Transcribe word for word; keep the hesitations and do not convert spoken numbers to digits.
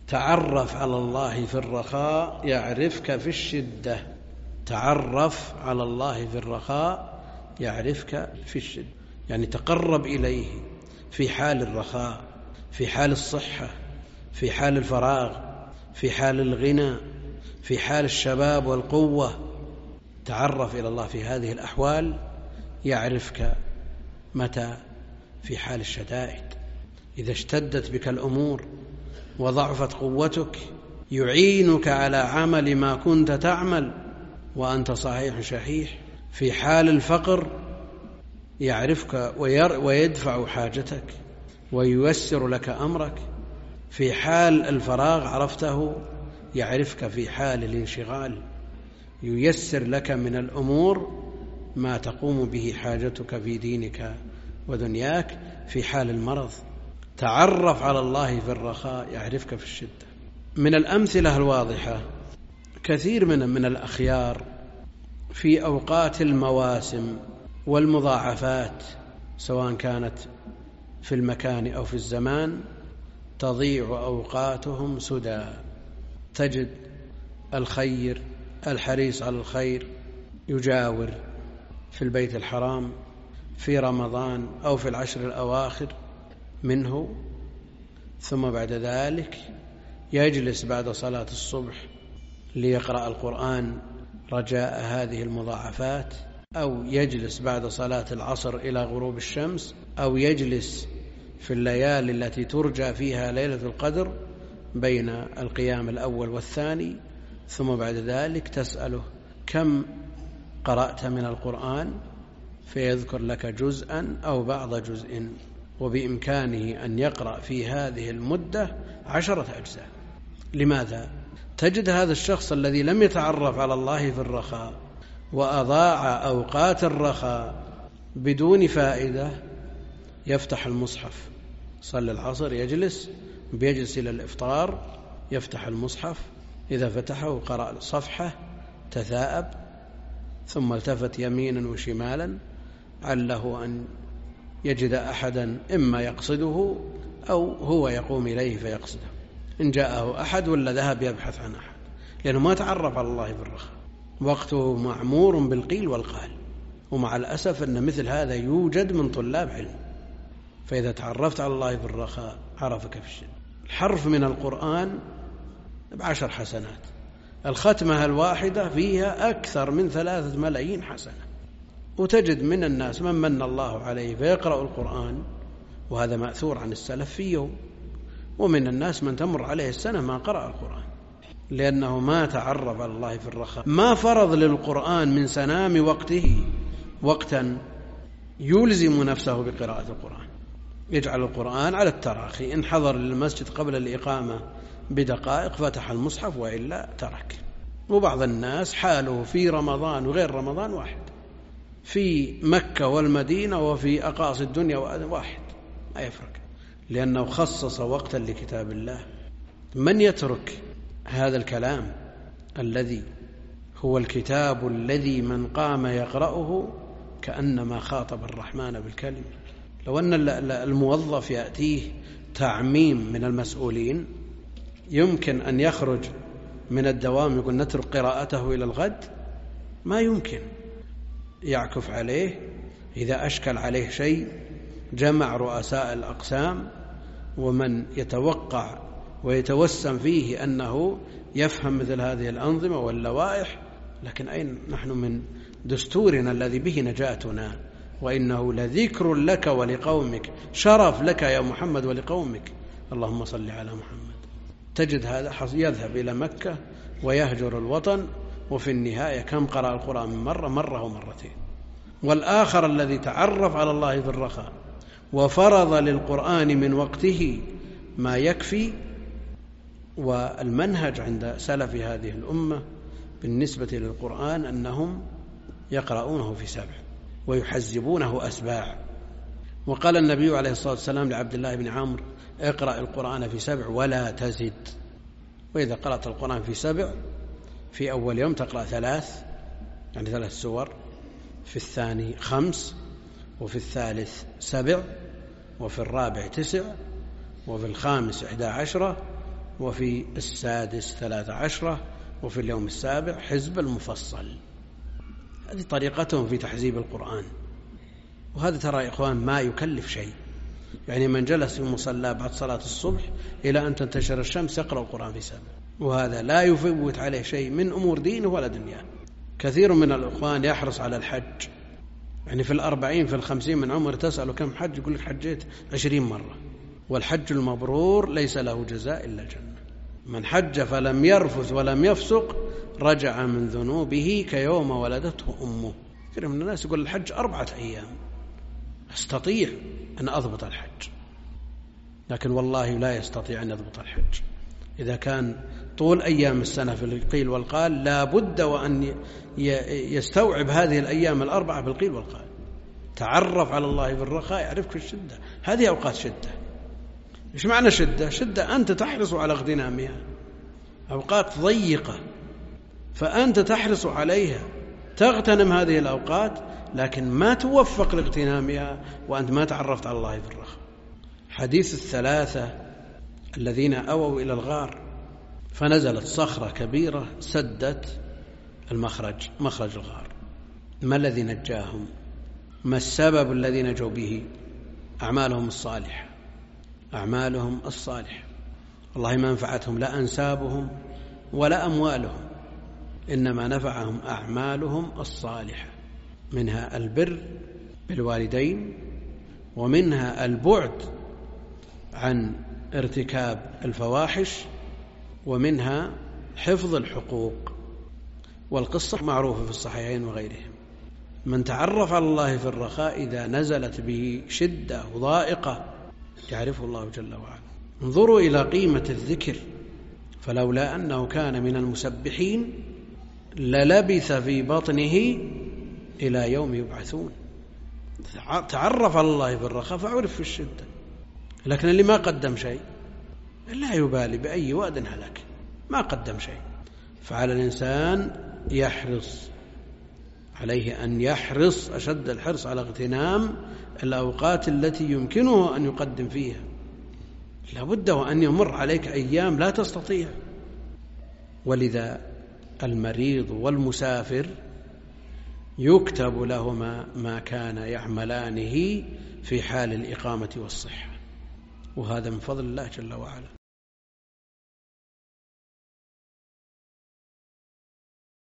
تعرف على الله في الرخاء يعرفك في الشدة. تعرف على الله في الرخاء يعرفك في الشدة، يعني تقرب إليه في حال الرخاء، في حال الصحة، في حال الفراغ، في حال الغنى، في حال الشباب والقوة. تعرف إلى الله في هذه الأحوال يعرفك. متى؟ في حال الشدائد، إذا اشتدت بك الأمور وضعفت قوتك يعينك على عمل ما كنت تعمل وأنت صحيح شحيح. في حال الفقر يعرفك ويدفع حاجتك وييسر لك أمرك. في حال الفراغ عرفته يعرفك. في حال الانشغال ييسر لك من الأمور ما تقوم به حاجتك في دينك ودنياك. في حال المرض تعرف على الله في الرخاء يعرفك في الشدة. من الأمثلة الواضحة كثير من من الأخيار في أوقات المواسم والمضاعفات سواء كانت في المكان أو في الزمان تضيع أوقاتهم سدى. تجد الخير الحريص على الخير يجاور في البيت الحرام في رمضان أو في العشر الأواخر منه، ثم بعد ذلك يجلس بعد صلاة الصبح ليقرأ القرآن رجاء هذه المضاعفات، أو يجلس بعد صلاة العصر إلى غروب الشمس، أو يجلس في الليالي التي ترجى فيها ليلة القدر بين القيام الأول والثاني، ثم بعد ذلك تسأله كم قرأت من القرآن فيذكر لك جزءا أو بعض جزء، وبإمكانه أن يقرأ في هذه المدة عشرة أجزاء. لماذا؟ تجد هذا الشخص الذي لم يتعرف على الله في الرخاء وأضاع أوقات الرخاء بدون فائدة يفتح المصحف، صلى العصر يجلس بيجلس إلى الإفطار يفتح المصحف، إذا فتحه قرأ صفحة تثاءب ثم التفت يمينا وشمالا عله أن يجد أحدا إما يقصده أو هو يقوم إليه فيقصده، إن جاءه أحد ولا ذهب يبحث عن أحد، لأنه ما تعرف على الله بالرخاء، وقته معمور بالقيل والقال. ومع الأسف أن مثل هذا يوجد من طلاب علم. فإذا تعرفت على الله بالرخاء عرفك في الشدة. الحرف من القرآن بعشر حسنات، الختمة الواحدة فيها أكثر من ثلاثة ملايين حسنة. وتجد من الناس من من الله عليه فيقرأ القرآن، وهذا مأثور عن السلف في يوم، ومن الناس من تمر عليه السنة ما قرأ القرآن لأنه ما تعرف على الله في الرخاء، ما فرض للقرآن من سنام وقته وقتا يلزم نفسه بقراءة القرآن، يجعل القرآن على التراخي، إن حضر للمسجد قبل الإقامة بدقائق فتح المصحف وإلا ترك. وبعض الناس حاله في رمضان وغير رمضان واحد، في مكة والمدينة وفي أقاصي الدنيا واحد، ما يفرق، لأنه خصص وقتا لكتاب الله. من يترك هذا الكلام الذي هو الكتاب الذي من قام يقرأه كأنما خاطب الرحمن بالكلمة. لو أن الموظف يأتيه تعميم من المسؤولين يمكن أن يخرج من الدوام يقول نترك قراءته إلى الغد؟ ما يمكن. يعكف عليه إذا أشكل عليه شيء، جمع رؤساء الأقسام ومن يتوقع ويتوسم فيه أنه يفهم مثل هذه الأنظمة واللوائح، لكن أين نحن من دستورنا الذي به نجاتنا؟ وإنه لذكر لك ولقومك، شرف لك يا محمد ولقومك، اللهم صل على محمد. تجد هذا يذهب إلى مكة ويهجر الوطن، وفي النهاية كم قرأ القرآن من مرة مرة ومرتين. والآخر الذي تعرف على الله في الرخاء وفرض للقرآن من وقته ما يكفي. والمنهج عند سلف هذه الأمة بالنسبة للقرآن أنهم يقرؤونه في سبع ويحزبونه أسباع. وقال النبي عليه الصلاة والسلام لعبد الله بن عمرو اقرأ القرآن في سبع ولا تزد. وإذا قرأت القرآن في سبع في أول يوم تقرأ ثلاث، يعني ثلاث سور، في الثاني خمس، وفي الثالث سبع، وفي الرابع تسع، وفي الخامس إحدى عشرة، وفي السادس ثلاث عشرة، وفي اليوم السابع حزب المفصل. هذه طريقتهم في تحزيب القرآن. وهذا ترى يا إخوان ما يكلف شيء، يعني من جلس في المصلى بعد صلاة الصبح إلى أن تنتشر الشمس يقرأ القرآن في سبع، وهذا لا يفوت عليه شيء من أمور دينه ولا دنياه. كثير من الإخوان يحرص على الحج، يعني في الأربعين في الخمسين من عمر تسأله كم حج يقول لك حجيت عشرين مرة. والحج المبرور ليس له جزاء إلا الجنة. من حج فلم يرفث ولم يفسق رجع من ذنوبه كيوم ولدته أمه. كثير من الناس يقول الحج أربعة أيام، أستطيع أن أضبط الحج، لكن والله لا يستطيع أن يضبط الحج. إذا كان طول أيام السنة في القيل والقال لا بد وأن يستوعب هذه الأيام الأربعة بالقيل والقال. تعرف على الله في الرخاء يعرفك في الشدة. هذه أوقات شدة. إيش معنى شدة؟ شدة أنت تحرص على اغتنامها، أوقات ضيقة فأنت تحرص عليها، تغتنم هذه الأوقات، لكن ما توفق لاغتنامها وأنت ما تعرفت على الله في الرخاء. حديث الثلاثة الذين أووا إلى الغار فنزلت صخرة كبيرة سدت المخرج مخرج الغار. ما الذي نجاهم؟ ما السبب الذي نجوا به؟ أعمالهم الصالحة. أعمالهم الصالحة والله ما نفعتهم لا أنسابهم ولا أموالهم، إنما نفعهم أعمالهم الصالحة، منها البر بالوالدين، ومنها البعد عن ارتكاب الفواحش، ومنها حفظ الحقوق. والقصة معروفة في الصحيحين وغيرهم. من تعرف على الله في الرخاء إذا نزلت به شدة وضائقة يعرفه الله جل وعلا. انظروا إلى قيمة الذكر، فلولا أنه كان من المسبحين للبث في بطنه إلى يوم يبعثون. تعرف على الله في الرخاء فعرف في الشدة. لكن اللي ما قدم شيء لا يبالي بأي واد هلك، ما قدم شيء. فعلى الإنسان يحرص، عليه أن يحرص أشد الحرص على اغتنام الأوقات التي يمكنه أن يقدم فيها. لابد وأن يمر عليك أيام لا تستطيع. ولذا المريض والمسافر يكتب لهما ما كان يعملانه في حال الإقامة والصحة، وهذا من فضل الله جل وعلا.